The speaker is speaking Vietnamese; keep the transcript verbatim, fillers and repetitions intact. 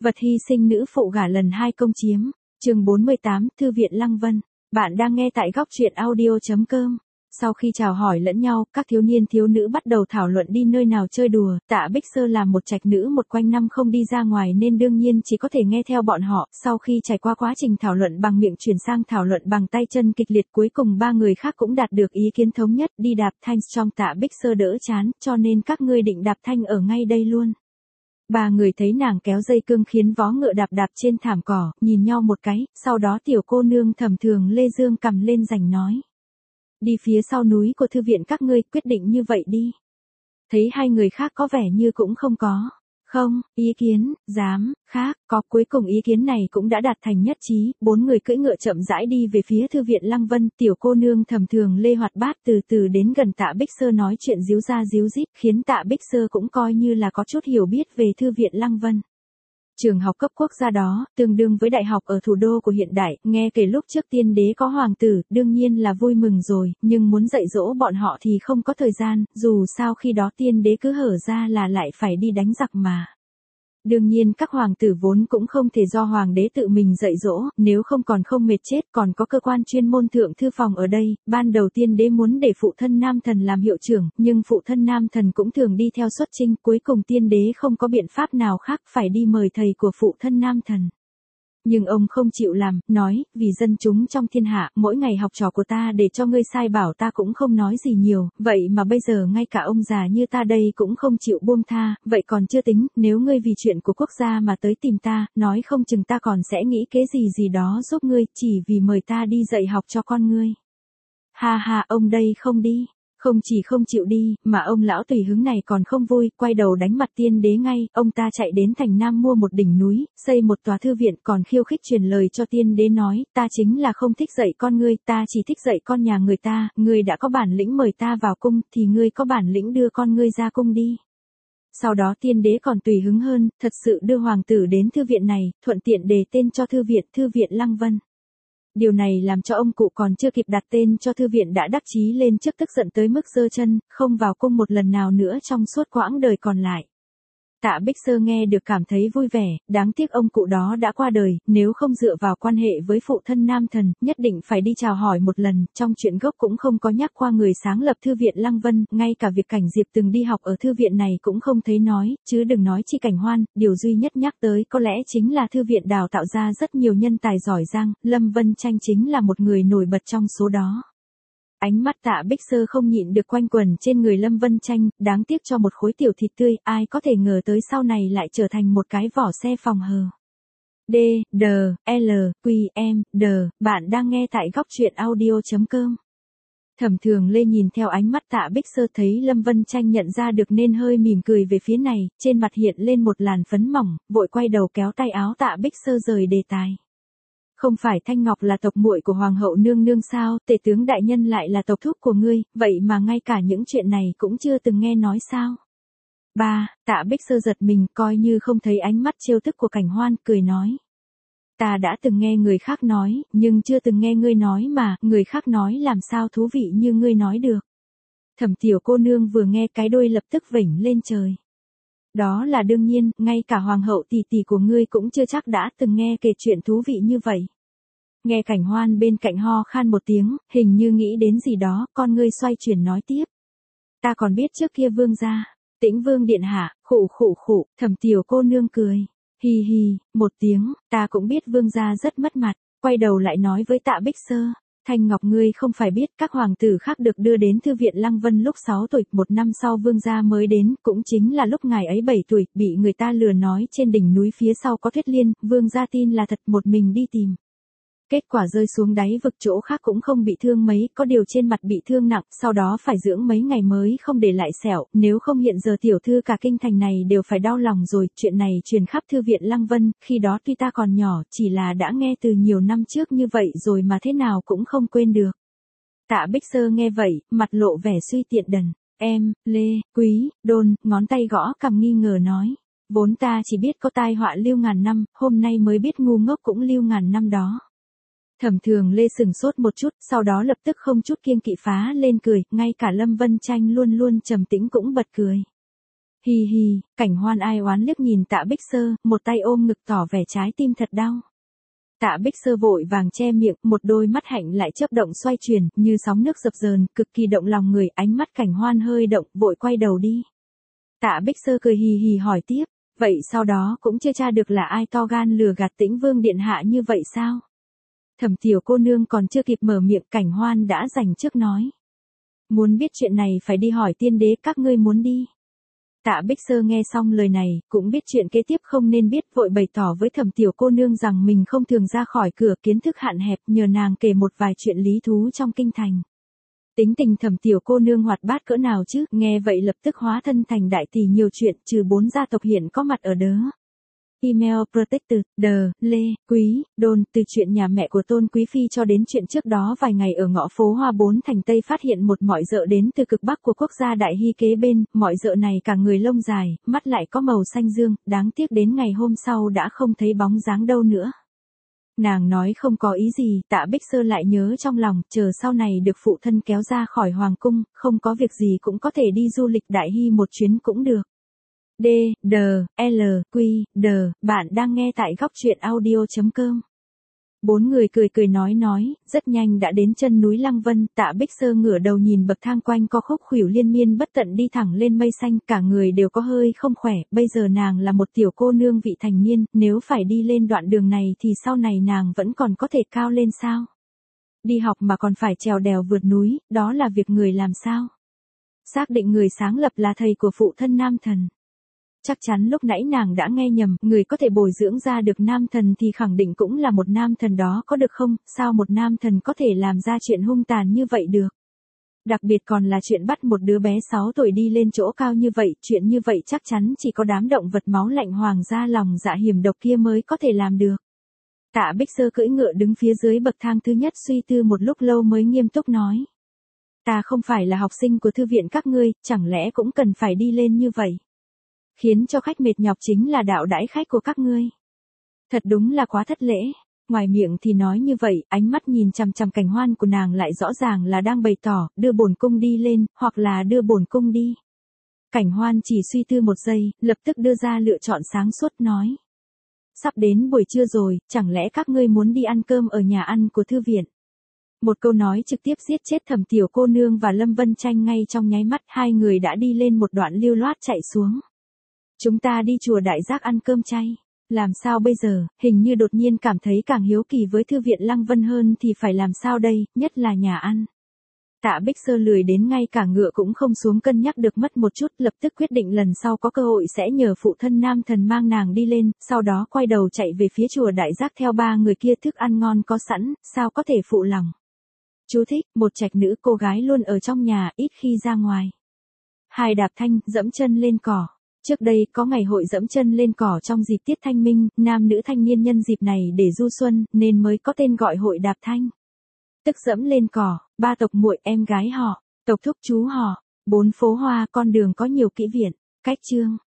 Vật hy sinh nữ phụ gả lần hai công chiếm. Chương bốn mươi tám, Thư viện Lăng Vân. Bạn đang nghe tại góc truyện audio chấm com. Sau khi chào hỏi lẫn nhau, các thiếu niên thiếu nữ bắt đầu thảo luận đi nơi nào chơi đùa. Tạ Bích Sơ làm một trạch nữ một quanh năm không đi ra ngoài nên đương nhiên chỉ có thể nghe theo bọn họ. Sau khi trải qua quá trình thảo luận bằng miệng chuyển sang thảo luận bằng tay chân kịch liệt, cuối cùng ba người khác cũng đạt được ý kiến thống nhất. Đi đạp thanh trong Tạ Bích Sơ đỡ chán, cho nên các ngươi định đạp thanh ở ngay đây luôn. Ba người thấy nàng kéo dây cương khiến vó ngựa đạp đạp trên thảm cỏ, nhìn nhau một cái, sau đó tiểu cô nương Thẩm Thường Lê dương cầm lên rành nói. Đi phía sau núi của thư viện các ngươi, quyết định như vậy đi. Thấy hai người khác có vẻ như cũng không có. Không, ý kiến, dám, khác, có, cuối cùng ý kiến này cũng đã đạt thành nhất trí, bốn người cưỡi ngựa chậm rãi đi về phía thư viện Lăng Vân, tiểu cô nương Thẩm Thường Lê hoạt bát từ từ đến gần Tạ Bích Sơ nói chuyện díu ra díu dít, khiến Tạ Bích Sơ cũng coi như là có chút hiểu biết về thư viện Lăng Vân. Trường học cấp quốc gia đó, tương đương với đại học ở thủ đô của hiện đại, nghe kể lúc trước tiên đế có hoàng tử, đương nhiên là vui mừng rồi, nhưng muốn dạy dỗ bọn họ thì không có thời gian, dù sao khi đó tiên đế cứ hở ra là lại phải đi đánh giặc mà. Đương nhiên các hoàng tử vốn cũng không thể do hoàng đế tự mình dạy dỗ, nếu không còn không mệt chết, còn có cơ quan chuyên môn thượng thư phòng ở đây. Ban đầu tiên đế muốn để phụ thân nam thần làm hiệu trưởng, nhưng phụ thân nam thần cũng thường đi theo xuất chinh, cuối cùng tiên đế không có biện pháp nào khác phải đi mời thầy của phụ thân nam thần. Nhưng ông không chịu làm, nói, vì dân chúng trong thiên hạ, mỗi ngày học trò của ta để cho ngươi sai bảo ta cũng không nói gì nhiều, vậy mà bây giờ ngay cả ông già như ta đây cũng không chịu buông tha, vậy còn chưa tính, nếu ngươi vì chuyện của quốc gia mà tới tìm ta, nói không chừng ta còn sẽ nghĩ kế gì gì đó giúp ngươi, chỉ vì mời ta đi dạy học cho con ngươi. Ha ha, ông đây không đi. Không chỉ không chịu đi, mà ông lão tùy hứng này còn không vui, quay đầu đánh mặt tiên đế ngay, ông ta chạy đến thành Nam mua một đỉnh núi, xây một tòa thư viện, còn khiêu khích truyền lời cho tiên đế nói, ta chính là không thích dạy con ngươi, ta chỉ thích dạy con nhà người ta, ngươi đã có bản lĩnh mời ta vào cung, thì ngươi có bản lĩnh đưa con ngươi ra cung đi. Sau đó tiên đế còn tùy hứng hơn, thật sự đưa hoàng tử đến thư viện này, thuận tiện đề tên cho thư viện, Thư viện Lăng Vân. Điều này làm cho ông cụ còn chưa kịp đặt tên cho thư viện đã đắc chí lên trước, tức giận tới mức giơ chân, không vào cung một lần nào nữa trong suốt quãng đời còn lại. Tạ Bích Sơ nghe được cảm thấy vui vẻ, đáng tiếc ông cụ đó đã qua đời, nếu không dựa vào quan hệ với phụ thân nam thần, nhất định phải đi chào hỏi một lần, trong chuyện gốc cũng không có nhắc qua người sáng lập thư viện Lăng Vân, ngay cả việc Cảnh Diệp từng đi học ở thư viện này cũng không thấy nói, chứ đừng nói chi Cảnh Hoan, điều duy nhất nhắc tới có lẽ chính là thư viện đào tạo ra rất nhiều nhân tài giỏi giang, Lâm Vân Tranh chính là một người nổi bật trong số đó. Ánh mắt Tạ Bích Sơ không nhịn được quanh quẩn trên người Lâm Vân Tranh, đáng tiếc cho một khối tiểu thịt tươi, ai có thể ngờ tới sau này lại trở thành một cái vỏ xe phòng hờ. D, D, L, Q, M, D, bạn đang nghe tại góc truyện audio chấm com. Thẩm Thường Lê nhìn theo ánh mắt Tạ Bích Sơ thấy Lâm Vân Tranh nhận ra được nên hơi mỉm cười về phía này, trên mặt hiện lên một làn phấn mỏng, vội quay đầu kéo tay áo Tạ Bích Sơ rời đề tài. Không phải Thanh Ngọc là tộc muội của hoàng hậu nương nương sao, tể tướng đại nhân lại là tộc thúc của ngươi, vậy mà ngay cả những chuyện này cũng chưa từng nghe nói sao? Ba, Tạ Bích Sơ giật mình, coi như không thấy ánh mắt trêu tức của Cảnh Hoan, cười nói. Ta đã từng nghe người khác nói, nhưng chưa từng nghe ngươi nói mà, người khác nói làm sao thú vị như ngươi nói được. Thẩm tiểu cô nương vừa nghe cái đuôi lập tức vểnh lên trời. Đó là đương nhiên, ngay cả hoàng hậu tỷ tỷ của ngươi cũng chưa chắc đã từng nghe kể chuyện thú vị như vậy. Nghe Cảnh Hoan bên cạnh ho khan một tiếng, hình như nghĩ đến gì đó, con ngươi xoay chuyển nói tiếp. Ta còn biết trước kia vương gia, Tĩnh vương điện hạ, khụ khụ khụ, Thẩm tiểu cô nương cười. Hi hi, một tiếng, ta cũng biết vương gia rất mất mặt, quay đầu lại nói với Tạ Bích Sơ. Thanh Ngọc ngươi không phải biết các hoàng tử khác được đưa đến thư viện Lăng Vân lúc sáu tuổi, một năm sau vương gia mới đến, cũng chính là lúc ngài ấy bảy tuổi, bị người ta lừa nói trên đỉnh núi phía sau có Tuyết Liên, vương gia tin là thật, một mình đi tìm. Kết quả rơi xuống đáy vực, chỗ khác cũng không bị thương mấy, có điều trên mặt bị thương nặng, sau đó phải dưỡng mấy ngày mới không để lại sẹo, nếu không hiện giờ tiểu thư cả kinh thành này đều phải đau lòng rồi. Chuyện này truyền khắp thư viện Lăng Vân, khi đó tuy ta còn nhỏ, chỉ là đã nghe từ nhiều năm trước như vậy rồi mà thế nào cũng không quên được. Tạ Bích Sơ nghe vậy, mặt lộ vẻ suy tiện đần. Em, Lê, Quý, Đôn, ngón tay gõ cằm nghi ngờ nói. Vốn ta chỉ biết có tai họa lưu ngàn năm, hôm nay mới biết ngu ngốc cũng lưu ngàn năm đó. Thẩm Thường Lê sừng sốt một chút, sau đó lập tức không chút kiêng kỵ phá lên cười, ngay cả Lâm Vân Tranh luôn luôn trầm tĩnh cũng bật cười. Hì hì, Cảnh Hoan ai oán liếc nhìn Tạ Bích Sơ, một tay ôm ngực tỏ vẻ trái tim thật đau. Tạ Bích Sơ vội vàng che miệng, một đôi mắt hạnh lại chớp động xoay chuyển, như sóng nước dập dờn, cực kỳ động lòng người, ánh mắt Cảnh Hoan hơi động, vội quay đầu đi. Tạ Bích Sơ cười hì hì hỏi tiếp, vậy sau đó cũng chưa tra được là ai to gan lừa gạt Tĩnh Vương điện hạ như vậy sao? Thẩm tiểu cô nương còn chưa kịp mở miệng, Cảnh Hoan đã giành trước nói. Muốn biết chuyện này phải đi hỏi tiên đế, các ngươi muốn đi. Tạ Bích Sơ nghe xong lời này, cũng biết chuyện kế tiếp không nên biết, vội bày tỏ với Thẩm tiểu cô nương rằng mình không thường ra khỏi cửa, kiến thức hạn hẹp, nhờ nàng kể một vài chuyện lý thú trong kinh thành. Tính tình Thẩm tiểu cô nương hoạt bát cỡ nào chứ, nghe vậy lập tức hóa thân thành đại tỷ nhiều chuyện, trừ bốn gia tộc hiện có mặt ở đớ. Email Protected, Đờ, Lê, Quý, Đôn, từ chuyện nhà mẹ của Tôn Quý Phi cho đến chuyện trước đó vài ngày ở ngõ phố Hoa Bốn thành Tây phát hiện một mọi dợ đến từ cực bắc của quốc gia Đại Hy kế bên, mọi dợ này cả người lông dài, mắt lại có màu xanh dương, đáng tiếc đến ngày hôm sau đã không thấy bóng dáng đâu nữa. Nàng nói không có ý gì, Tạ Bích Sơ lại nhớ trong lòng, chờ sau này được phụ thân kéo ra khỏi hoàng cung, không có việc gì cũng có thể đi du lịch Đại Hy một chuyến cũng được. D, D, L, Q, D, bạn đang nghe tại góc truyện audio.com. Bốn người cười cười nói nói, rất nhanh đã đến chân núi Lăng Vân, Tạ Bích Sơ ngửa đầu nhìn bậc thang quanh co khúc khuỷu liên miên bất tận đi thẳng lên mây xanh, cả người đều có hơi không khỏe, bây giờ nàng là một tiểu cô nương vị thành niên, nếu phải đi lên đoạn đường này thì sau này nàng vẫn còn có thể cao lên sao? Đi học mà còn phải trèo đèo vượt núi, đó là việc người làm sao? Xác định người sáng lập là thầy của phụ thân nam thần. Chắc chắn lúc nãy nàng đã nghe nhầm, người có thể bồi dưỡng ra được nam thần thì khẳng định cũng là một nam thần đó có được không, sao một nam thần có thể làm ra chuyện hung tàn như vậy được. Đặc biệt còn là chuyện bắt một đứa bé sáu tuổi đi lên chỗ cao như vậy, chuyện như vậy chắc chắn chỉ có đám động vật máu lạnh hoàng gia lòng dạ hiểm độc kia mới có thể làm được. Tạ Bích Sơ cưỡi ngựa đứng phía dưới bậc thang thứ nhất suy tư một lúc lâu mới nghiêm túc nói. Ta không phải là học sinh của thư viện các ngươi, chẳng lẽ cũng cần phải đi lên như vậy. Khiến cho khách mệt nhọc chính là đạo đãi khách của các ngươi. Thật đúng là quá thất lễ. Ngoài miệng thì nói như vậy, ánh mắt nhìn chằm chằm Cảnh Hoan của nàng lại rõ ràng là đang bày tỏ, đưa bổn cung đi lên, hoặc là đưa bổn cung đi. Cảnh Hoan chỉ suy tư một giây, lập tức đưa ra lựa chọn sáng suốt nói. Sắp đến buổi trưa rồi, chẳng lẽ các ngươi muốn đi ăn cơm ở nhà ăn của thư viện? Một câu nói trực tiếp giết chết Thẩm tiểu cô nương và Lâm Vân Tranh ngay trong nháy mắt, hai người đã đi lên một đoạn lưu loát chạy xuống. Chúng ta đi chùa Đại Giác ăn cơm chay. Làm sao bây giờ, hình như đột nhiên cảm thấy càng hiếu kỳ với thư viện Lăng Vân hơn thì phải làm sao đây, nhất là nhà ăn. Tạ Bích Sơ lười đến ngay cả ngựa cũng không xuống cân nhắc được mất một chút, lập tức quyết định lần sau có cơ hội sẽ nhờ phụ thân nam thần mang nàng đi lên, sau đó quay đầu chạy về phía chùa Đại Giác theo ba người kia, thức ăn ngon có sẵn, sao có thể phụ lòng. Chú thích, một trạch nữ cô gái luôn ở trong nhà, ít khi ra ngoài. Hai đạp thanh, dẫm chân lên cỏ. Trước đây có ngày hội dẫm chân lên cỏ trong dịp tiết thanh minh, nam nữ thanh niên nhân dịp này để du xuân, nên mới có tên gọi hội đạp thanh. Tức dẫm lên cỏ, ba tộc muội em gái họ, tộc thúc chú họ, bốn phố hoa con đường có nhiều kỹ viện, cách chương.